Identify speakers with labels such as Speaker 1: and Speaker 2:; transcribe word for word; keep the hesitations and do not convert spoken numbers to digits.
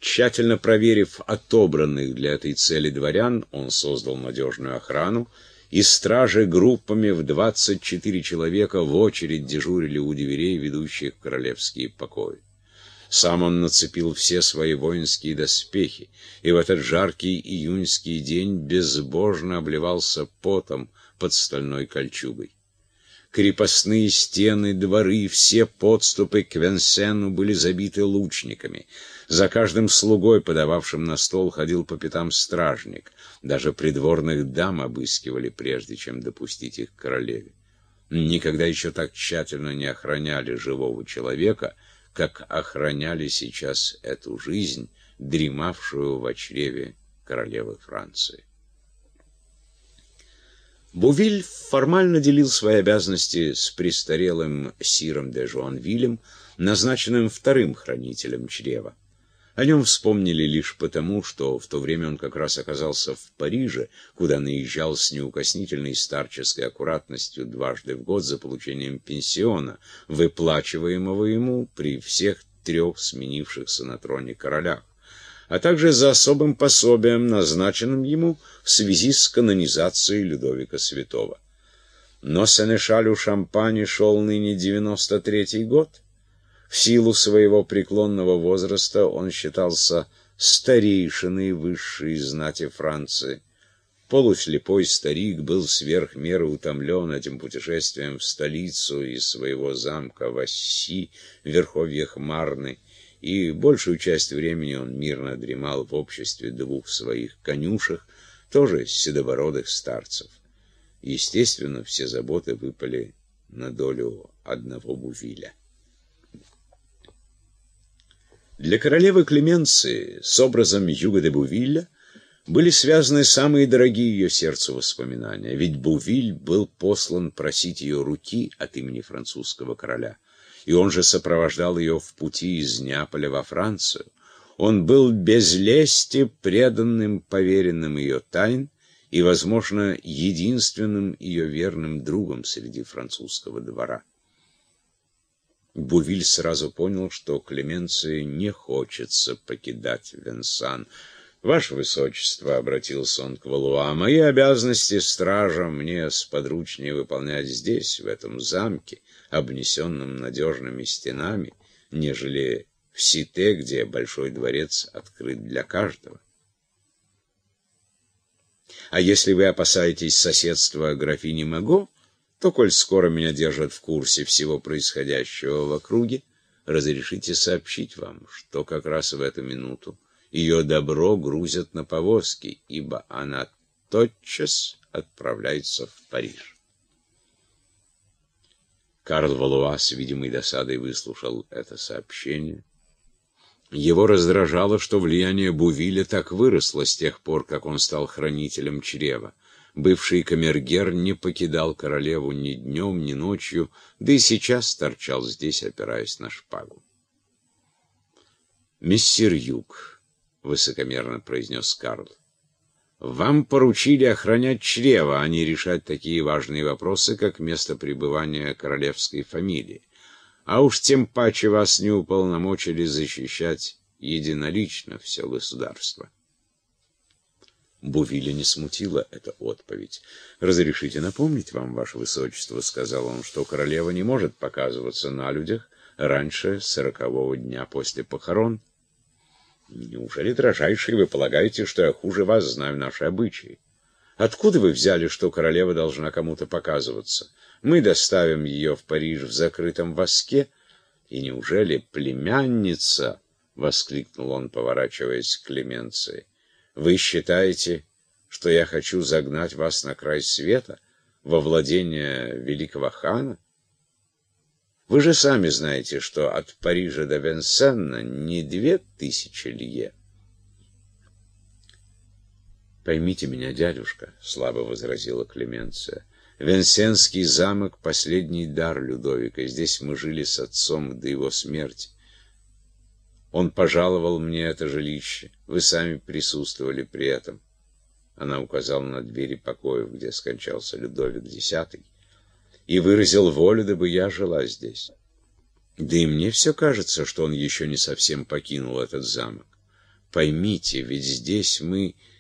Speaker 1: Тщательно проверив отобранных для этой цели дворян, он создал надежную охрану, и стражи группами в двадцать четыре человека в очередь дежурили у дверей, ведущих в королевские покои. Сам он нацепил все свои воинские доспехи, и в этот жаркий июньский день безбожно обливался потом под стальной кольчугой. Крепостные стены, дворы, все подступы к Венсену были забиты лучниками. За каждым слугой, подававшим на стол, ходил по пятам стражник. Даже придворных дам обыскивали, прежде чем допустить их к королеве. Никогда еще так тщательно не охраняли живого человека, как охраняли сейчас эту жизнь, дремавшую в чреве королевы Франции. Бувиль формально делил свои обязанности с престарелым сиром де Жуанвилем, назначенным вторым хранителем чрева. О нем вспомнили лишь потому, что в то время он как раз оказался в Париже, куда наезжал с неукоснительной старческой аккуратностью дважды в год за получением пенсиона, выплачиваемого ему при всех трех сменившихся на троне королях, а также за особым пособием, назначенным ему в связи с канонизацией Людовика Святого. Но сенешалю Шампани шел ныне девяносто третий год. В силу своего преклонного возраста он считался старейшиной высшей знати Франции. Полуслепой старик был сверх меры утомлен этим путешествием в столицу из своего замка в Асси, в верховьях Марны, и большую часть времени он мирно дремал в обществе двух своих конюшек, тоже седобородых старцев. Естественно, все заботы выпали на долю одного Бувиля. Для королевы Клеменции с образом Юга де Бувиля были связаны самые дорогие ее сердцу воспоминания, ведь Бувиль был послан просить ее руки от имени французского короля, и он же сопровождал ее в пути из Неаполя во Францию. Он был без лести преданным поверенным ее тайн и, возможно, единственным ее верным другом среди французского двора. Бувиль сразу понял, что Клеменции не хочется покидать Венсан. «Ваше Высочество», — обратился он к Валуа, — «мои обязанности стража мне сподручнее выполнять здесь, в этом замке, обнесенном надежными стенами, нежели в Сите, где большой дворец открыт для каждого. А если вы опасаетесь соседства графини Маго, то, коль скоро меня держат в курсе всего происходящего в округе, разрешите сообщить вам, что как раз в эту минуту ее добро грузят на повозки, ибо она тотчас отправляется в Париж». Карл Валуа с видимой досадой выслушал это сообщение. Его раздражало, что влияние Бувиля так выросло с тех пор, как он стал хранителем чрева. Бывший камергер не покидал королеву ни днем, ни ночью, да и сейчас торчал здесь, опираясь на шпагу. «Мессир Юг», — высокомерно произнес Карл, — «вам поручили охранять чрево, а не решать такие важные вопросы, как место пребывания королевской фамилии. А уж тем паче вас не уполномочили защищать единолично все государство». Бувиля не смутила эта отповедь. «Разрешите напомнить вам, ваше высочество, — сказал он, — что королева не может показываться на людях раньше сорокового дня после похорон». «Неужели, дрожайший, вы полагаете, что я хуже вас знаю наши обычаи? Откуда вы взяли, что королева должна кому-то показываться? Мы доставим ее в Париж в закрытом воске, и неужели племянница, — воскликнул он, поворачиваясь к Клеменции, — вы считаете, что я хочу загнать вас на край света, во владение великого хана? Вы же сами знаете, что от Парижа до Венсена не две тысячи лье». «Поймите меня, дядюшка, — слабо возразила Клеменция, — Венсенский замок — последний дар Людовика. Здесь мы жили с отцом до его смерти. Он пожаловал мне это жилище. Вы сами присутствовали при этом». Она указала на двери покоев, где скончался Людовик Десятый, и выразил волю, дабы я жила здесь. Да и мне все кажется, что он еще не совсем покинул этот замок. Поймите, ведь здесь мы